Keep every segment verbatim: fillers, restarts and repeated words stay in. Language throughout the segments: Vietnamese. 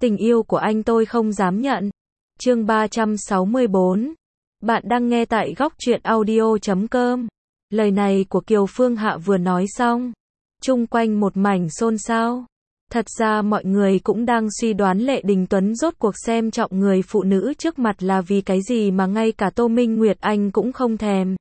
Tình yêu của anh tôi không dám nhận. Chương ba trăm sáu mươi bốn. Bạn đang nghe tại góc truyện audio chấm com. Lời này của Kiều Phương Hạ vừa nói xong, chung quanh một mảnh xôn xao. Thật ra mọi người cũng đang suy đoán Lệ Đình Tuấn rốt cuộc xem trọng người phụ nữ trước mặt là vì cái gì mà ngay cả Tô Minh Nguyệt Anh cũng không thèm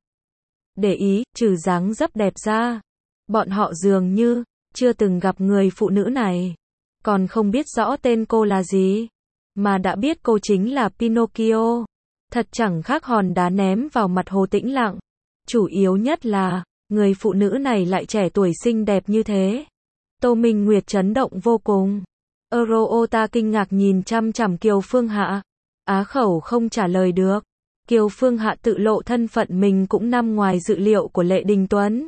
để ý, trừ dáng dấp đẹp ra. Bọn họ dường như chưa từng gặp người phụ nữ này, còn không biết rõ tên cô là gì, mà đã biết cô chính là Pinocchio. Thật chẳng khác hòn đá ném vào mặt Hồ Tĩnh Lặng. Chủ yếu nhất là, người phụ nữ này lại trẻ tuổi xinh đẹp như thế. Tô Minh Nguyệt chấn động vô cùng. Euroota kinh ngạc nhìn chăm chằm Kiều Phương Hạ. Á khẩu không trả lời được. Kiều Phương Hạ tự lộ thân phận mình cũng nằm ngoài dự liệu của Lệ Đình Tuấn.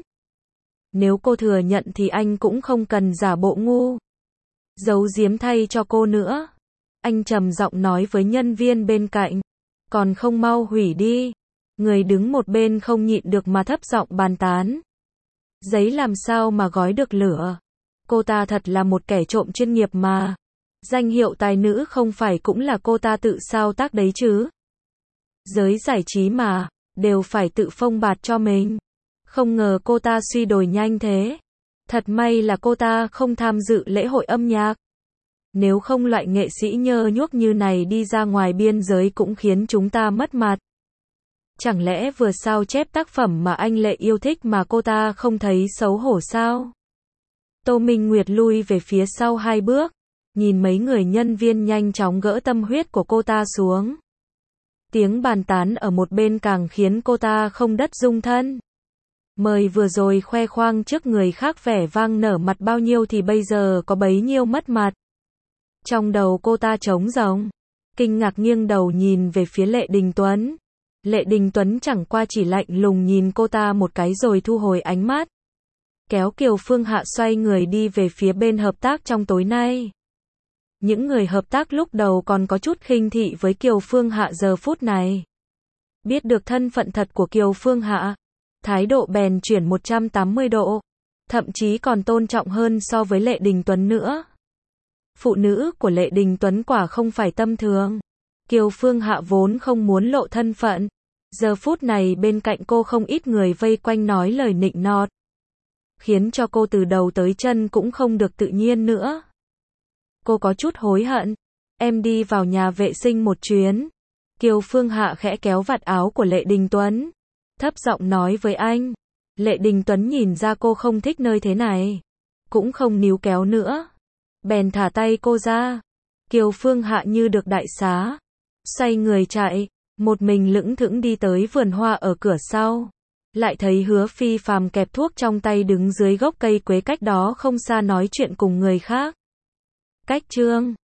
Nếu cô thừa nhận thì anh cũng không cần giả bộ ngu giấu giếm thay cho cô nữa. Anh trầm giọng nói với nhân viên bên cạnh. Còn không mau hủy đi. Người đứng một bên không nhịn được mà thấp giọng bàn tán. Giấy làm sao mà gói được lửa. Cô ta thật là một kẻ trộm chuyên nghiệp mà. Danh hiệu tài nữ không phải cũng là cô ta tự sao tác đấy chứ. Giới giải trí mà, đều phải tự phông bạt cho mình. Không ngờ cô ta suy đổi nhanh thế. Thật may là cô ta không tham dự lễ hội âm nhạc. Nếu không loại nghệ sĩ nhơ nhuốc như này đi ra ngoài biên giới cũng khiến chúng ta mất mặt. Chẳng lẽ vừa sao chép tác phẩm mà anh Lệ yêu thích mà cô ta không thấy xấu hổ sao? Tô Minh Nguyệt lui về phía sau hai bước, nhìn mấy người nhân viên nhanh chóng gỡ tâm huyết của cô ta xuống. Tiếng bàn tán ở một bên càng khiến cô ta không đất dung thân. Mời vừa rồi khoe khoang trước người khác vẻ vang nở mặt bao nhiêu thì bây giờ có bấy nhiêu mất mặt. Trong đầu cô ta trống rỗng, kinh ngạc nghiêng đầu nhìn về phía Lệ Đình Tuấn. Lệ Đình Tuấn chẳng qua chỉ lạnh lùng nhìn cô ta một cái rồi thu hồi ánh mắt. Kéo Kiều Phương Hạ xoay người đi về phía bên hợp tác trong tối nay. Những người hợp tác lúc đầu còn có chút khinh thị với Kiều Phương Hạ giờ phút này. Biết được thân phận thật của Kiều Phương Hạ, thái độ bèn chuyển một trăm tám mươi độ, thậm chí còn tôn trọng hơn so với Lệ Đình Tuấn nữa. Phụ nữ của Lệ Đình Tuấn quả không phải tâm thường. Kiều Phương Hạ vốn không muốn lộ thân phận. Giờ phút này bên cạnh cô không ít người vây quanh nói lời nịnh nọt, khiến cho cô từ đầu tới chân cũng không được tự nhiên nữa. Cô có chút hối hận. Em đi vào nhà vệ sinh một chuyến. Kiều Phương Hạ khẽ kéo vạt áo của Lệ Đình Tuấn, thấp giọng nói với anh. Lệ Đình Tuấn nhìn ra cô không thích nơi thế này, cũng không níu kéo nữa, bèn thả tay cô ra. Kiều Phương Hạ như được đại xá, xoay người chạy, một mình lững thững đi tới vườn hoa ở cửa sau. Lại thấy Hứa Phi Phàm kẹp thuốc trong tay đứng dưới gốc cây quế cách đó không xa nói chuyện cùng người khác. Cách chương